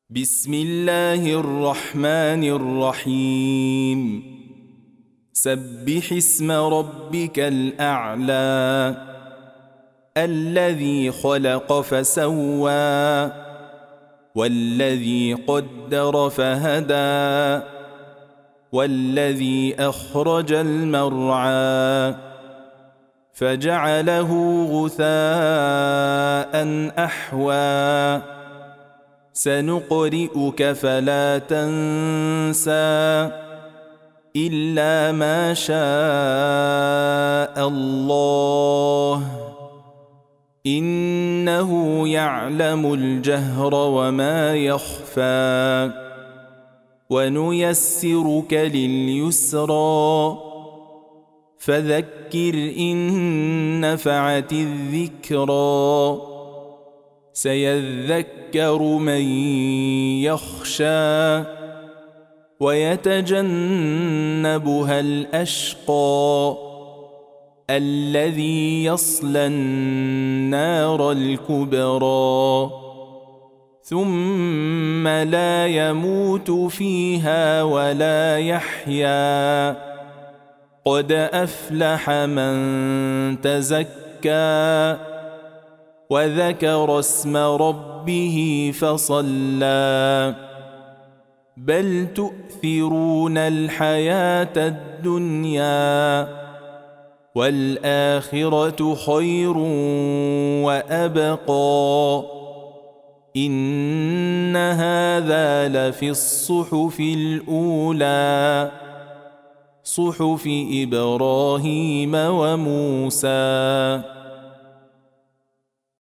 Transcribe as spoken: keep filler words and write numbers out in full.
بسم الله الرحمن الرحيم سبح اسم ربك الأعلى الذي خلق فسوى والذي قدر فهدى والذي أخرج المرعى فجعله غثاء أحوى سنقرئك فلا تنسى إلا ما شاء الله إنه يعلم الجهر وما يخفى ونيسرك لليسرى فذكر إن نفعت الذكرى سيذكر من يخشى ويتجنبها الأشقى الذي يصلى النار الكبرى ثم لا يموت فيها ولا يحيا قد أفلح من تزكى وذكر اسم ربه فصلى بل تؤثرون الحياة الدنيا والآخرة خير وأبقى إن هذا لفي الصحف الأولى صحف إبراهيم وموسى.